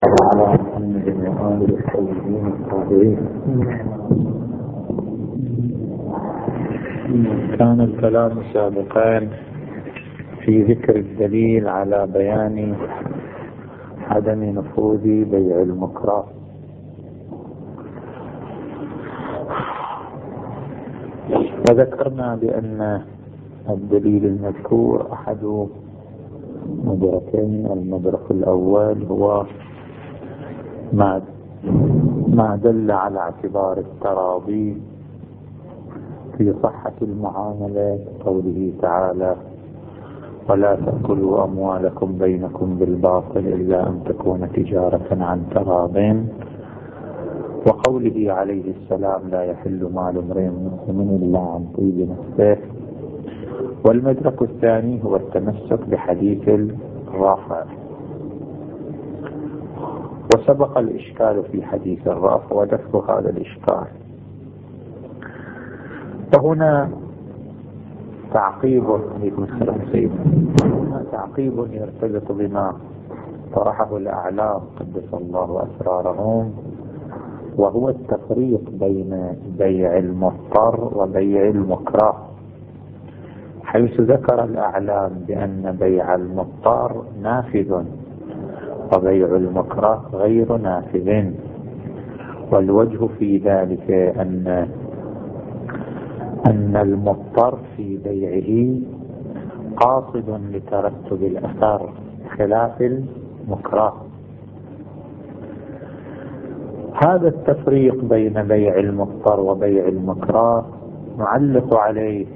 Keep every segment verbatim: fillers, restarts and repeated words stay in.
على محمد وآله الطيبين الطاهرين. كان الكلام سابقا في ذكر الدليل على بيان عدم نفوذ بيع المكره، وذكرنا بأن الدليل المذكور أحد مدركين. المدرك الأول هو ما ما دل على اعتبار التراضي في صحة المعاملة، قوله تعالى: ولا تأكلوا أموالكم بينكم بالباطل إلا أن تكون تجارة عن تراض، وقوله عليه السلام: لا يحل مال امرئ مسلم إلا عن طيب نفسه. والمدرك الثاني هو التمسك بحديث الرافع، وسبق الإشكال في حديث الرافع ودفع هذا الإشكال. وهنا تعقيب عليكم السلام سيدنا هنا تعقيب يرتبط بما طرحه الأعلام قدس الله أسرارهم، وهو التفريق بين بيع المضطر وبيع المكره، حيث ذكر الأعلام بأن بيع المضطر نافذ وبيع المكره غير نافذ. والوجه في ذلك أن أن المضطر في بيعه قاصد لترتب الأثر خلاف المكره. هذا التفريق بين بيع المضطر وبيع المكره نعلق عليه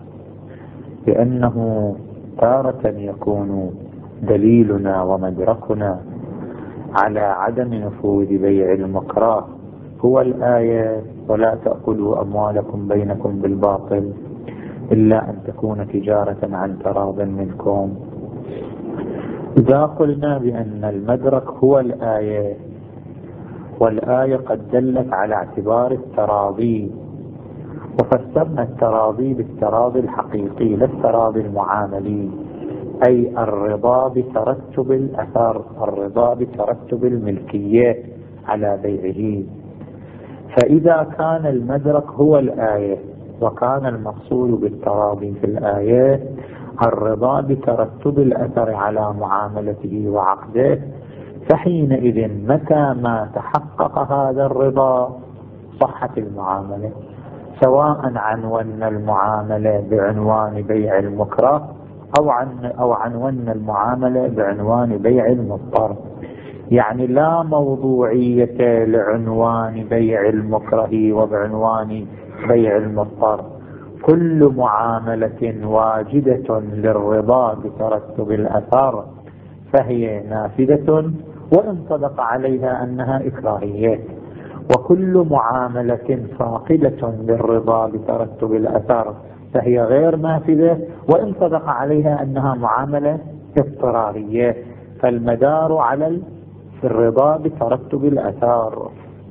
بأنه تارة يكون دليلنا ومدركنا على عدم نفوذ بيع المكره هو الآية: ولا تأكلوا أموالكم بينكم بالباطل إلا أن تكون تجارة عن تراض منكم. إذا قلنا بأن المدرك هو الآية، والآية قد دلت على اعتبار التراضي، وفسرنا التراضي بالتراضي الحقيقي لا التراضي المعاملي، أي الرضا بترتب الأثر، الرضا بترتب الملكية على بيعه. فإذا كان المدرك هو الآية وكان المقصود بالتراضي في الآية الرضا بترتب الأثر على معاملته وعقده، فحينئذ متى ما تحقق هذا الرضا صحت المعاملة، سواء عنونا المعاملة بعنوان بيع المكره أو عن أو عنونا المعاملة بعنوان بيع المضطر. يعني لا موضوعية لعنوان بيع المكره وبعنوان بيع المضطر، كل معاملة واجدة للرضا بترتب الأثر فهي نافذة وإن صدق عليها أنها إكراهية، وكل معاملة فاقدة للرضا بترتب الأثر فهي غير نافذة وإن صدق عليها أنها معاملة اضطرارية. فالمدار على الرضا بترتب الأثار.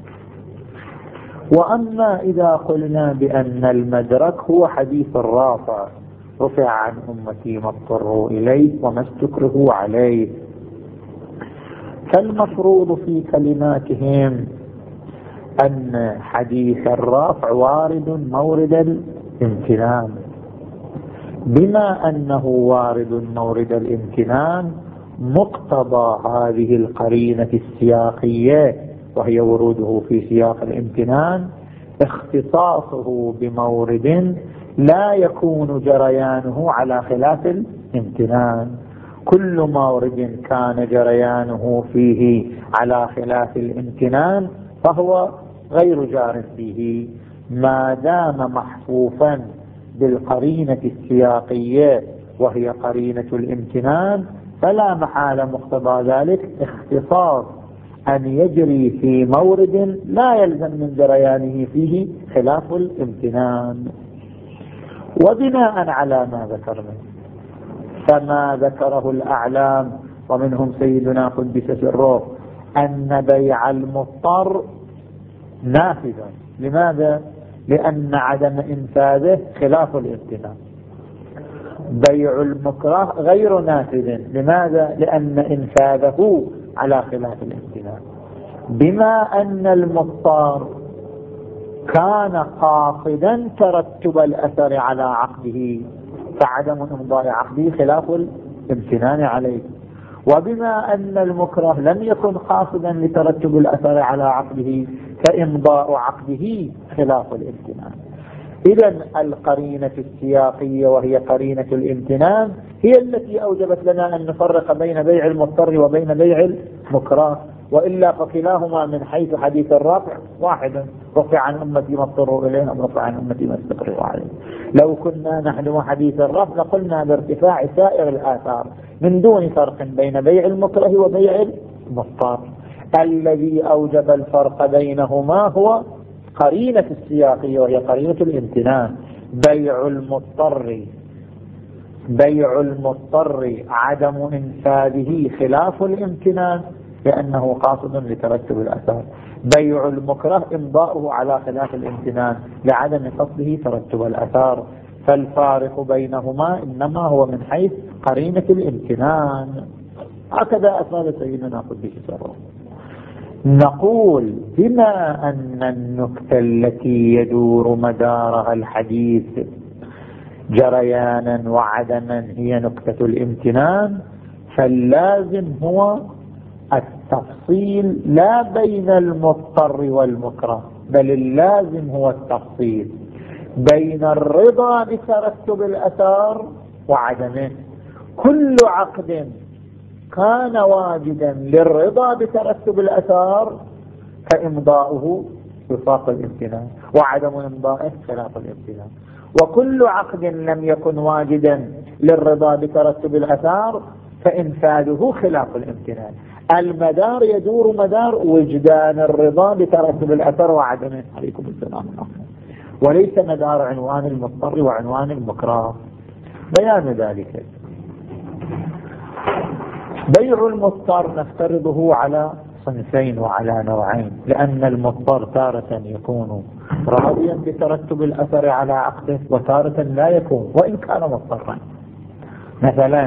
وأما إذا قلنا بأن المدرك هو حديث الرافع: رفع عن أمتي ما اضطروا إليه وما استكرهوا عليه، فالمفروض في كلماتهم أن حديث الرافع وارد مورد الامتنان. بما أنه وارد مورد الامتنان، مقتضى هذه القرينة السياقية وهي وروده في سياق الامتنان اختصاصه بمورد لا يكون جريانه على خلاف الامتنان. كل مورد كان جريانه فيه على خلاف الامتنان فهو غير جار فيه، ما دام محفوفا بالقرينة السياقية وهي قرينة الامتنان، فلا محالة مقتضى ذلك اختصاص أن يجري في مورد لا يلزم من جريانه فيه خلاف الامتنان. وبناء على ما ذكرنا، فما ذكره الأعلام ومنهم سيدنا قدس سره أن بيع المضطر نافذ. لماذا؟ لأن عدم إنفاذه خلاف الامتنان. بيع المكره غير نافذ. لماذا؟ لأن إنفاذه على خلاف الامتنان. بما أن المضطر كان قاصدا ترتب الأثر على عقده فعدم إمضاء عقده خلاف الامتنان عليه، وبما أن المكره لم يكن قاصدا لترتب الأثر على عقده فإمضاء عقده خلاف الامتنان. إذن القرينة السياقية وهي قرينة الامتنان هي التي أوجبت لنا أن نفرق بين بيع المضطر وبين بيع المكره، وإلا فكلاهما من حيث حديث الرفع واحدا، رفع عن أمتي ما اضطروا إليه أم رفع عن أمتي ما استقروا عليه. لو كنا نحن حديث الرفع لقلنا بارتفاع سائر الآثار من دون فرق بين بيع المكره وبيع المضطر. الذي أوجب الفرق بينهما هو قرينة السياقية وهي قرينة الامتنان. بيع المضطر بيع المضطر عدم إنفاذه خلاف الامتنان لأنه قاصد لترتب الأثر. بيع المكره إمضاؤه على خلاف الامتنان لعدم قصده ترتب الأثر. فالفارق بينهما إنما هو من حيث قرينة الامتنان. هكذا أفاد سيدنا قدس سره. نقول بما أن النكتة التي يدور مدارها الحديث جريانا وعدما هي نكتة الامتنان، فاللازم هو التفصيل لا بين المضطر والمكره، بل اللازم هو التفصيل بين الرضا بترتب الأثار وعدمه. كل عقد كان واجدا للرضا بترتب الأثار فإمضاؤه وفاق الامتنان وعدم إمضائه خلاف الامتنان، وكل عقد لم يكن واجدا للرضا بترتب الأثار فإنفاذه خلاف الامتنان. المدار يدور مدار وجدان الرضا بترتب الأثر وعدمه عليكم السلام وليس مدار عنوان المضطر وعنوان المكره. بيان ذلك بيع المضطر نفترضه على صنفين وعلى نوعين، لأن المضطر تارة يكون راضيا بترتب الأثر على عقده وتارة لا يكون وإن كان مضطرا. مثلا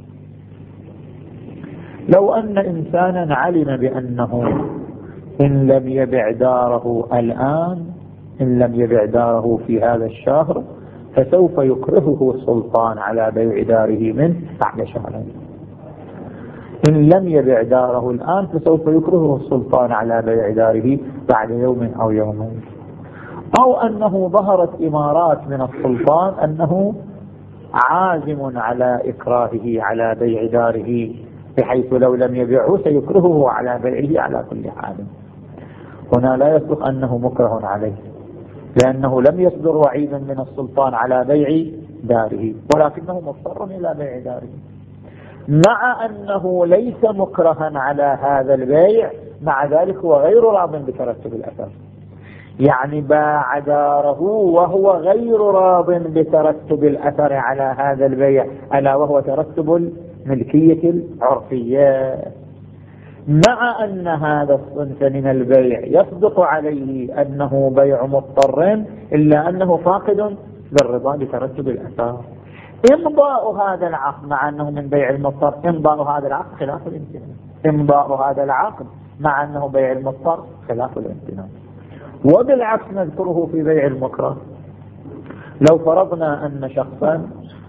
لو أن إنسانا علم بأنه إن لم يبع داره الآن إن لم يبع داره في هذا الشهر فسوف يكرهه السلطان على بيع داره منه بعد شهرين. إن لم يبع داره الآن فسوف يكرهه السلطان على بيع داره بعد يوم أو يومين. أو أنه ظهرت إمارات من السلطان أنه عازم على إكراهه على بيع داره بحيث لو لم يبيعه سيكرهه على بيعه على كل حال. هنا لا يصدق أنه مكره عليه لأنه لم يصدر وعيدا من السلطان على بيع داره، ولكنه مضطر إلى بيع داره. مع أنه ليس مكرها على هذا البيع مع ذلك هو غير راض بترتب الأثر، يعني باع داره وهو غير راض بترتب الأثر على هذا البيع ألا وهو ترتب الملكية العرفية. مع أن هذا الصنف من البيع يصدق عليه أنه بيع مضطر إلا أنه فاقد للرضا بترتب الأثر. إمضاء هذا العقد مع أنه من بيع المضطر إمضاء هذا العقد خلاف الامتنان. إمضاء هذا العقد مع أنه بيع المضطر خلاف الامتنان. وبالعكس نذكره في بيع المكره. لو فرضنا أن شخصا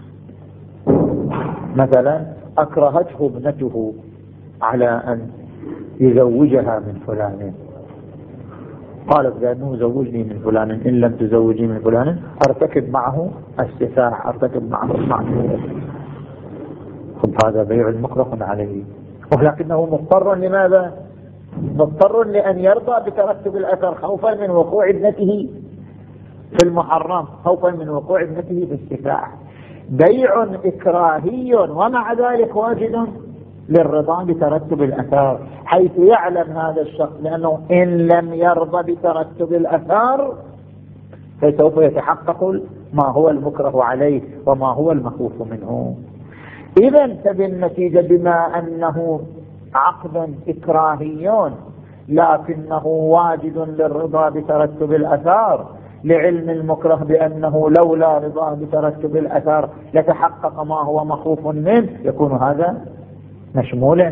مثلا أكرهته ابنته على أن يزوجها من فلان، قالت بأنه زوجني من فلان إن لم تزوجي من فلان أرتكب معه السفاح أرتكب معه المعصية. خب هذا بيع المكره عليه، ولكنه مضطر لماذا؟ مضطر لأن يرضى بترتب الأثر خوفا من وقوع ابنته في المحرم، خوفا من وقوع ابنته في السفاح. بيع إكراهي ومع ذلك واجد للرضا بترتب الأثار، حيث يعلم هذا الشخص لأنه إن لم يرضى بترتب الأثار فسوف يتحقق ما هو المكره عليه وما هو المخوف منه. إذن فبالنتيجة بما أنه عقد إكراهي لكنه واجد للرضا بترتب الأثار لعلم المكره بأنه لولا رضا بترتب الأثار لتحقق ما هو مخوف منه، يكون هذا مشمولا.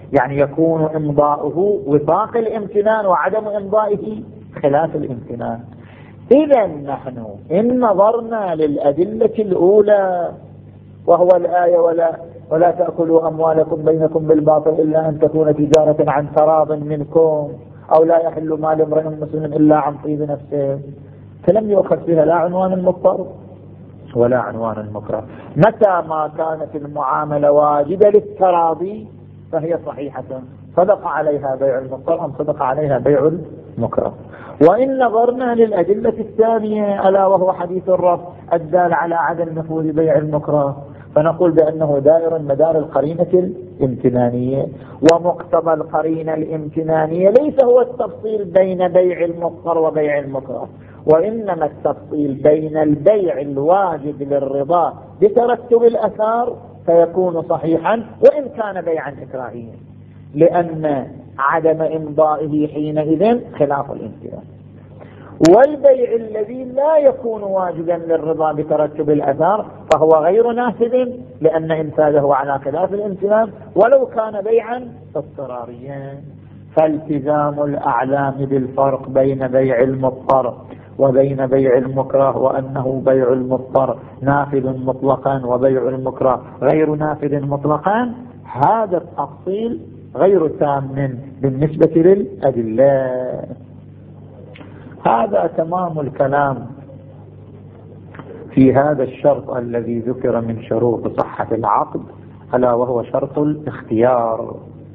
يعني يكون إمضاؤه وفاق الامتنان وعدم إمضائه خلاف الامتنان. إذا نحن إن نظرنا للأدلة الأولى وهو الآية ولا ولا تأكلوا أموالكم بينكم بالباطل إلا أن تكون تجارة عن تراض منكم أو لا يحل مال امرئ مسلم إلا عن طيب نفسه، فلم يؤخذ فيها لا عنوان المضطر ولا عنوان المكره. متى ما كانت المعاملة واجبة للتراضي فهي صحيحة، صدق عليها بيع المضطر أم صدق عليها بيع المكره. وإن نظرنا للأدلة الثانية ألا وهو حديث الرفع الدال على عدم نفوذ بيع المكره، فنقول بأنه دائر مدار القرينة الامتنانية، ومقتضى القرينة الامتنانية ليس هو التفصيل بين بيع المضطر وبيع المكره، وإنما التفصيل بين البيع الواجب للرضا بترتب الأثار فيكون صحيحا وإن كان بيعا إكراهيا، لأن عدم إمضائه حينئذ خلاف الامتنان. والبيع الذي لا يكون واجبا للرضا بترتب الأثار فهو غير نافذ، لأن إنفاذه على خلاف الامتنان ولو كان بيعا اضطراريا. فالتزام الأعلام بالفرق بين بيع المضطر وبين بيع المكره، وأنه بيع المضطر نافذ مطلقا وبيع المكره غير نافذ مطلقا، هذا التفصيل غير تام بالنسبة للأدلة. هذا تمام الكلام في هذا الشرط الذي ذكر من شروط صحة العقد، ألا وهو شرط الاختيار.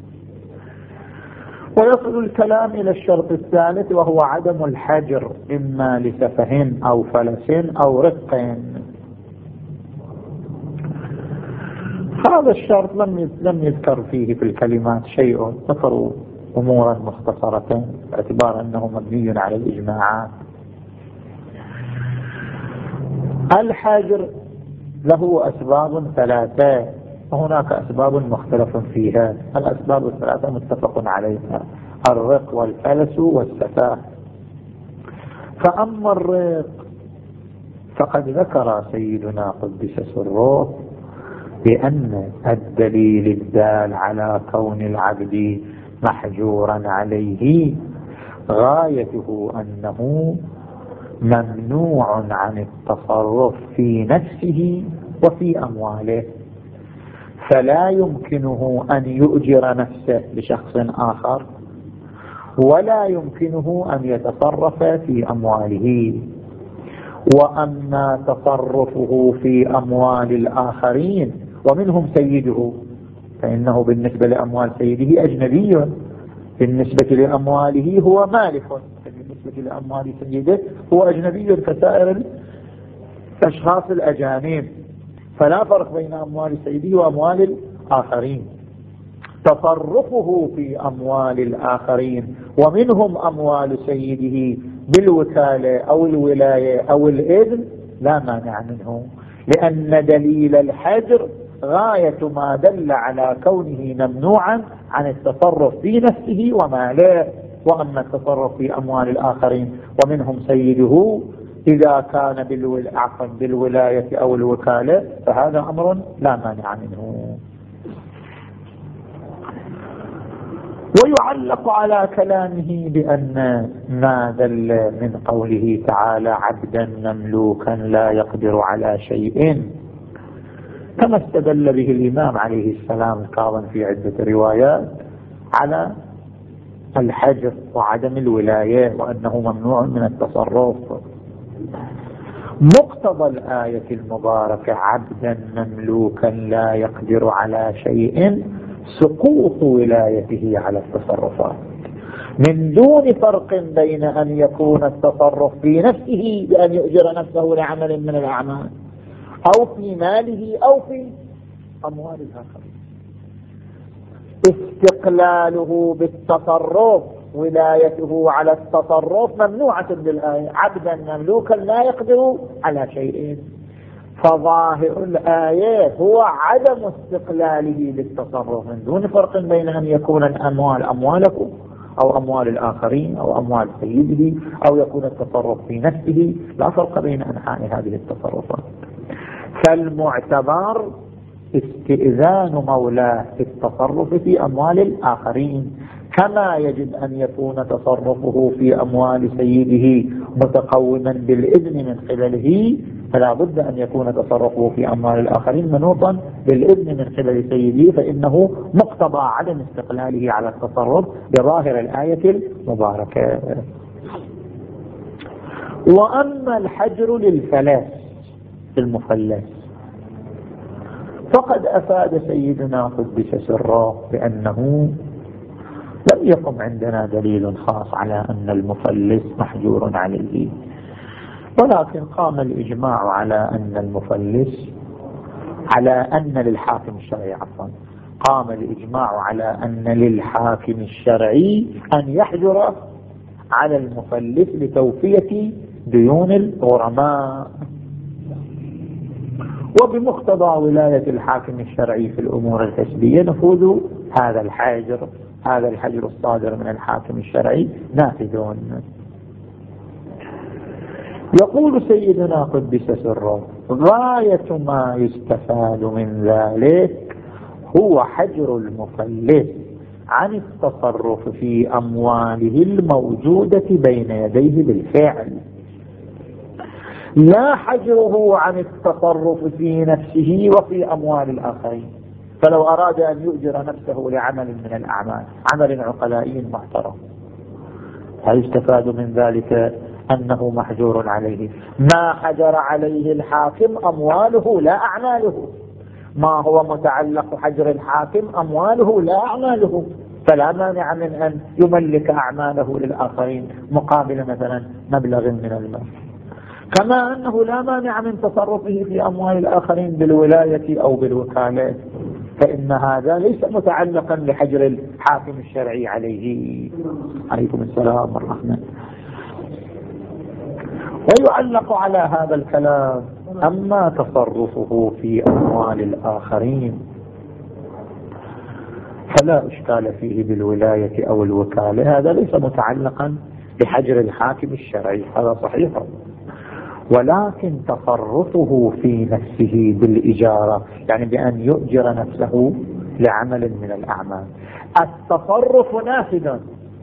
ويصل الكلام إلى الشرط الثالث وهو عدم الحجر، إما لسفه أو فلس أو رق. هذا الشرط لم لم يذكر فيه في الكلمات شيء، ذكروا أمورا مختصرة باعتبار أنه مبني على الإجماعات. الحجر له أسباب ثلاثة وهناك أسباب مختلف فيها. الأسباب الثلاثة متفق عليها: الرق والفلس والسفاه. فأما الرق فقد ذكر سيدنا قدس سره بأن الدليل الدال على كون العبد محجورا عليه غايته أنه ممنوع عن التصرف في نفسه وفي أمواله، فلا يمكنه أن يؤجر نفسه لشخص آخر ولا يمكنه أن يتصرف في أمواله. وأما تصرفه في أموال الآخرين ومنهم سيده فإنه بالنسبة لأموال سيده أجنبي، بالنسبة لأمواله هو مالك، بالنسبة لأموال سيده هو أجنبي كسائر الأشخاص الأجانب، فلا فرق بين أموال سيده وأموال الآخرين. تصرفه في أموال الآخرين ومنهم أموال سيده بالوكالة أو الولاية أو الإذن لا مانع منه، لأن دليل الحجر غاية ما دل على كونه ممنوعا عن التصرف في نفسه وماله. وأما التصرف في أموال الآخرين ومنهم سيده إذا كان بالولاية أو الوكالة فهذا أمر لا مانع منه. ويعلق على كلامه بأن ما دل من قوله تعالى عبدا مملوكا لا يقدر على شيء، كما استدل به الإمام عليه السلام الكاظم في عدة روايات على الحجر وعدم الولاية وأنه ممنوع من التصرف. مقتضى الآية المباركة عبدا مملوكا لا يقدر على شيء سقوط ولايته على التصرفات، من دون فرق بين أن يكون التصرف في نفسه بأن يؤجر نفسه لعمل من الأعمال أو في ماله أو في أموال الآخرين. استقلاله بالتصرف ولايته على التصرف ممنوعة بالآية عبدا مملوكا لا يقدر على شيء، فظاهر الآية هو عدم استقلاله بالتصرف من دون فرق بين أن يكون الأموال أموالكم أو أموال الآخرين أو أموال سيده أو يكون التصرف في نفسه، لا فرق بين أنحاء هذه التصرفات. فالمعتبر استئذان مولاه في التصرف في أموال الآخرين، كما يجب أن يكون تصرفه في أموال سيده متقوما بالإذن من قبله، فلا بد أن يكون تصرفه في أموال الآخرين منوطا بالإذن من قبل سيده، فإنه مقتضى عدم استقلاله على التصرف بظاهر الآية المباركة. وأما الحجر للفلاس المفلس فقد أفاد سيدنا قدس سره بأنه لم يقم عندنا دليل خاص على أن المفلس محجور عليه، ولكن قام الإجماع على أن المفلس على أن للحاكم الشرعي عفوا قام الإجماع على أن للحاكم الشرعي أن يحجر على المفلس لتوفية ديون الغرماء. وبمقتضى ولاية الحاكم الشرعي في الأمور الكسبية نفوذ هذا الحجر هذا الحجر الصادر من الحاكم الشرعي نافذون. يقول سيدنا قدس سره: غاية ما يستفاد من ذلك هو حجر المفلس عن التصرف في أمواله الموجودة بين يديه بالفعل، لا حجره عن التصرف في نفسه وفي أموال الآخرين. فلو أراد أن يؤجر نفسه لعمل من الأعمال، عمل عقلائي محترم، هل يستفاد من ذلك أنه محجور عليه؟ ما حجر عليه الحاكم أمواله لا أعماله، ما هو متعلق حجر الحاكم أمواله لا أعماله، فلا مانع من أن يملك أعماله للآخرين مقابل مثلا مبلغ من المال، كما أنه لا مانع من تصرفه في أموال الآخرين بالولاية أو بالوكالة، فإن هذا ليس متعلقا لحجر الحاكم الشرعي عليه. عليكم السلام والرحمة. ويعلق على هذا الكلام: أما تصرفه في أموال الآخرين فلا إشكال فيه بالولاية أو الوكالة، هذا ليس متعلقا بحجر الحاكم الشرعي، هذا صحيح. ولكن تصرفه في نفسه بالإجارة، يعني بأن يؤجر نفسه لعمل من الأعمال، التصرف نافذ،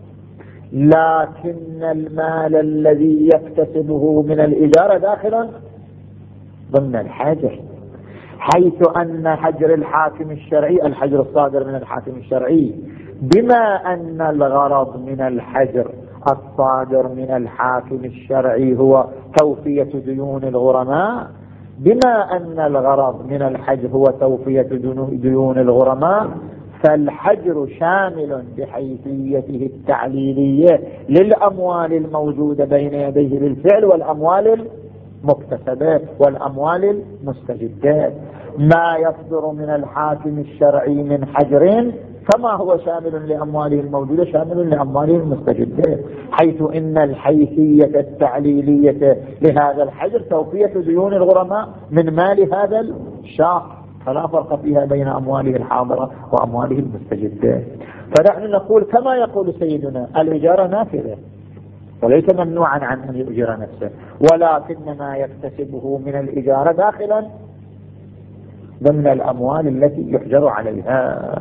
لكن المال الذي يكتسبه من الإجارة داخل ضمن الحجر، حيث أن حجر الحاكم الشرعي الحجر الصادر من الحاكم الشرعي، بما أن الغرض من الحجر الصادر من الحاكم الشرعي هو توفية ديون الغرماء، بما أن الغرض من الحجر هو توفية ديون الغرماء، فالحجر شامل بحيثيته التعليلية للأموال الموجودة بين يديه بالفعل والأموال المكتسبة والأموال المستجدات. ما يصدر من الحاكم الشرعي من حجر كما هو شامل لأمواله الموجودة شامل لأمواله المستجدات، حيث إن الحيثية التعليلية لهذا الحجر توفية ديون الغرماء من مال هذا الشخص، فلا فرق فيها بين أمواله الحاضرة وأمواله المستجدات. فنحن نقول كما يقول سيدنا: الإجارة نافذة وليس ممنوعا عن أن يؤجر نفسه، ولكن ما يكتسبه من الإجارة داخلا ضمن الأموال التي يحجر عليها.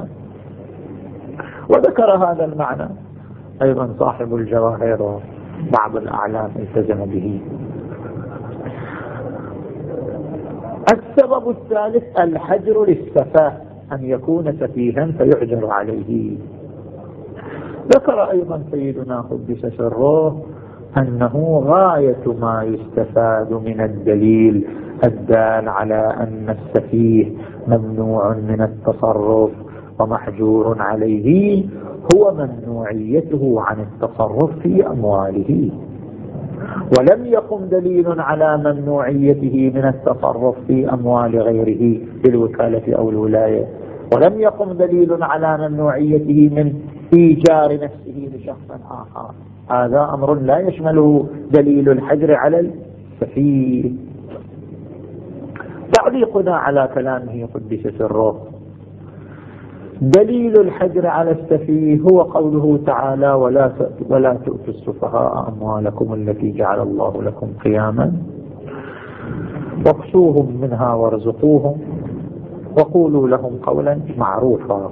وذكر هذا المعنى أيضا صاحب الجواهر وبعض الأعلام التزم به. السبب الثالث الحجر للسفاه، أن يكون سفيها فيحجر عليه. ذكر أيضا سيدنا قدس سره أنه غاية ما يستفاد من الدليل الدال على أن السفيه ممنوع من التصرف ومحجور عليه هو ممنوعيته عن التصرف في أمواله، ولم يقم دليل على ممنوعيته من التصرف في أموال غيره بالوكالة أو الولاية، ولم يقم دليل على ممنوعيته من إيجار نفسه لشخص آخر. هذا أمر لا يشمله دليل الحجر على السفيه. تعليقنا على كلامه قدس سره: دليل الحجر على السفيه هو قوله تعالى: ولا ولا تؤتوا السفهاء أموالكم التي جعل الله لكم قياما واكسوهم منها وارزقوهم وقولوا لهم قولا معروفا.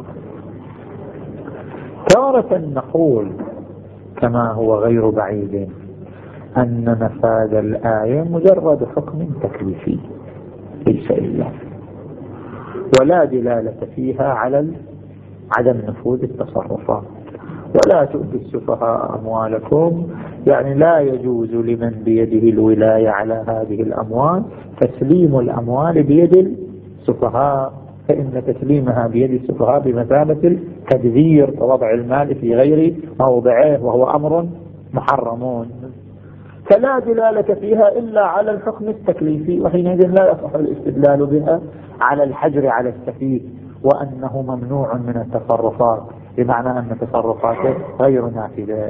تارة نقول كما هو غير بعيد أن مفاد الآية مجرد حكم تكليفي ليس إلا، ولا دلالة فيها على عدم نفوذ التصرفات. ولا تؤتوا السفهاء أموالكم، يعني لا يجوز لمن بيده الولاية على هذه الأموال تسليم الأموال بيد السفهاء، فإن تسليمها بيد السفهاء بمثابة التدبير ووضع المال في غير موضعه، وهو أمر محرم. فلا دلالة فيها إلا على الحكم التكليفي، وحينئذ لا يصح الاستدلال بها على الحجر على السفيه وأنه ممنوع من التصرفات، بمعنى أن تصرفاته غير نافذة.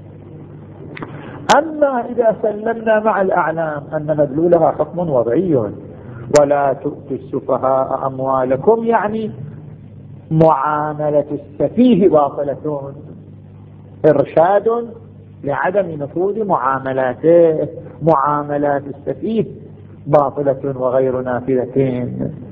أما إذا سلمنا مع الأعلام أن مدلولها حكم وضعي، ولا تؤتوا السفهاء أموالكم، يعني معاملة السفيه باطلة، إرشاد لعدم نفوذ معاملاته، معاملات السفيه باطلة وغير نافذة.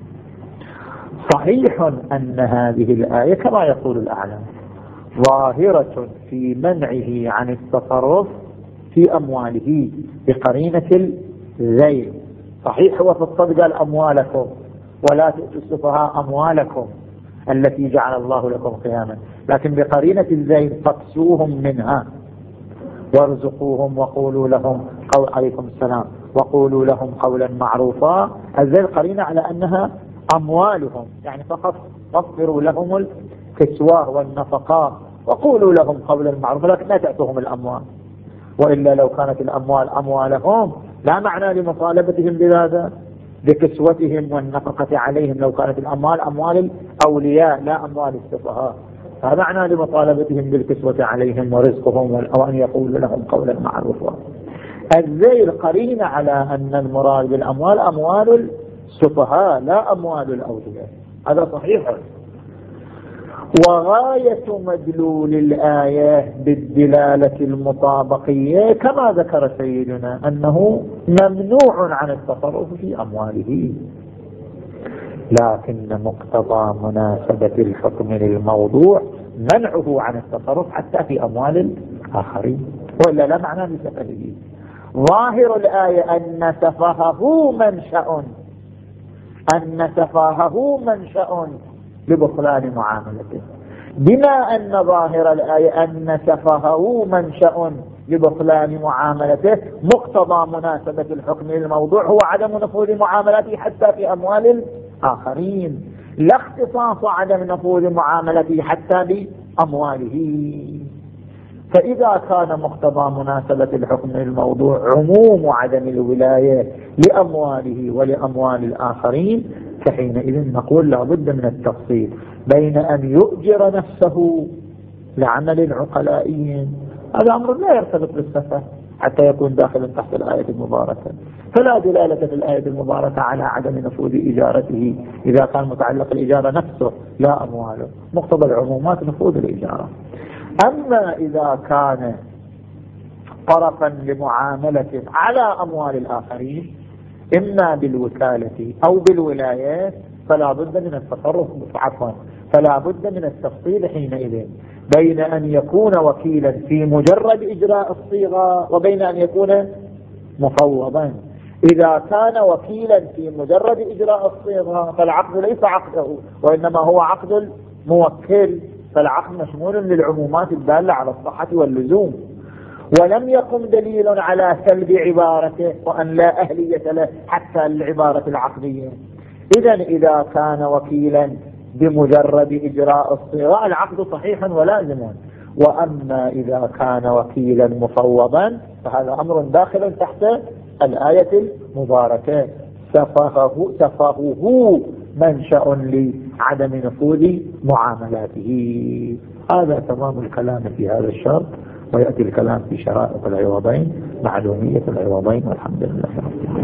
صحيح أن هذه الآية كما يقول الأعلام ظاهرة في منعه عن التصرف في أمواله بقرينة الذيل. صحيح هو في الصدق قال أموالكم ولا تؤتوا السفهاء أموالكم التي جعل الله لكم قياما، لكن بقرينة الذيل فاقسوهم منها وارزقوهم وقولوا لهم قول عليكم السلام وقولوا لهم قولا معروفا. الذيل قرينة على أنها أموالهم، يعني فقط وفروا لهم الكسوة والنفقات وقولوا لهم قولا معروفا، لكن لا تأتوهم الأموال. وإلا لو كانت الأموال أموالهم لا معنى لمطالبتهم بهذا بكسوتهم والنفقة عليهم، لو كانت الأموال أموال الأولياء لا أموال السفهاء، فمعنى لمطالبتهم بالكسوة عليهم ورزقهم وأن يقول لهم قولا معروفا. الذيل قرينة على أن المراد بالأموال أموال السفهاء لا أموال الأولياء، هذا صحيح. وغاية مدلول الآية بالدلالة المطابقية كما ذكر سيدنا أنه ممنوع عن التصرف في أمواله، لكن مقتضى مناسبة الحكم للموضوع منعه عن التصرف حتى في أموال الآخرين، وإلا لا معنى لسفهه. ظاهر الآية أن سفهه منشأ أن سفهه منشأ لبطلان معاملته، بما أن ظاهر الآية أن سفهه منشأ لبطلان معاملته، مقتضى مناسبة الحكم للموضوع هو عدم نفوذ معاملته حتى في أموال الآخرين، لا اختصاص عدم نفوذ معاملته حتى بأمواله. فإذا كان مقتضى مناسبة الحكم للموضوع عموم عدم الولاية لأمواله ولأموال الآخرين، فحينئذ نقول لا بد من التفصيل بين أن يؤجر نفسه لعمل العقلائيين، هذا أمر لا يرتبط بالسفه حتى يكون داخلا تحت الآية المباركة، فلا دلالة في الآية المباركة على عدم نفوذ إجارته إذا كان متعلق الإجارة نفسه لا أمواله، مقتضى العمومات نفوذ الإجارة. أما إذا كان طرفا لمعاملة على أموال الآخرين إما بالوكالة أو بالولايات فلا بد من التصرف عفوا فلا بد من التفصيل حينئذ بين أن يكون وكيلا في مجرد إجراء الصيغة وبين أن يكون مفوضا. إذا كان وكيلا في مجرد إجراء الصيغة فالعقد ليس عقده وإنما هو عقد الموكل، فالعقد مشمول للعمومات الدالة على الصحة واللزوم، ولم يقم دليل على سلب عبارته وأن لا أهلية له حتى للعبارة العقدية. إذن إذا كان وكيلا بمجرد إجراء الصيغة العقد صحيح ولازم، وأما إذا كان وكيلا مفوضا فهذا أمر داخل تحت الآية المباركة. سفهه, سفهه منشأ لعدم نفوذ معاملاته. هذا تمام الكلام في هذا الشرط، ويأتي الكلام في شرائط العوضين معلومية العوضين، والحمد لله.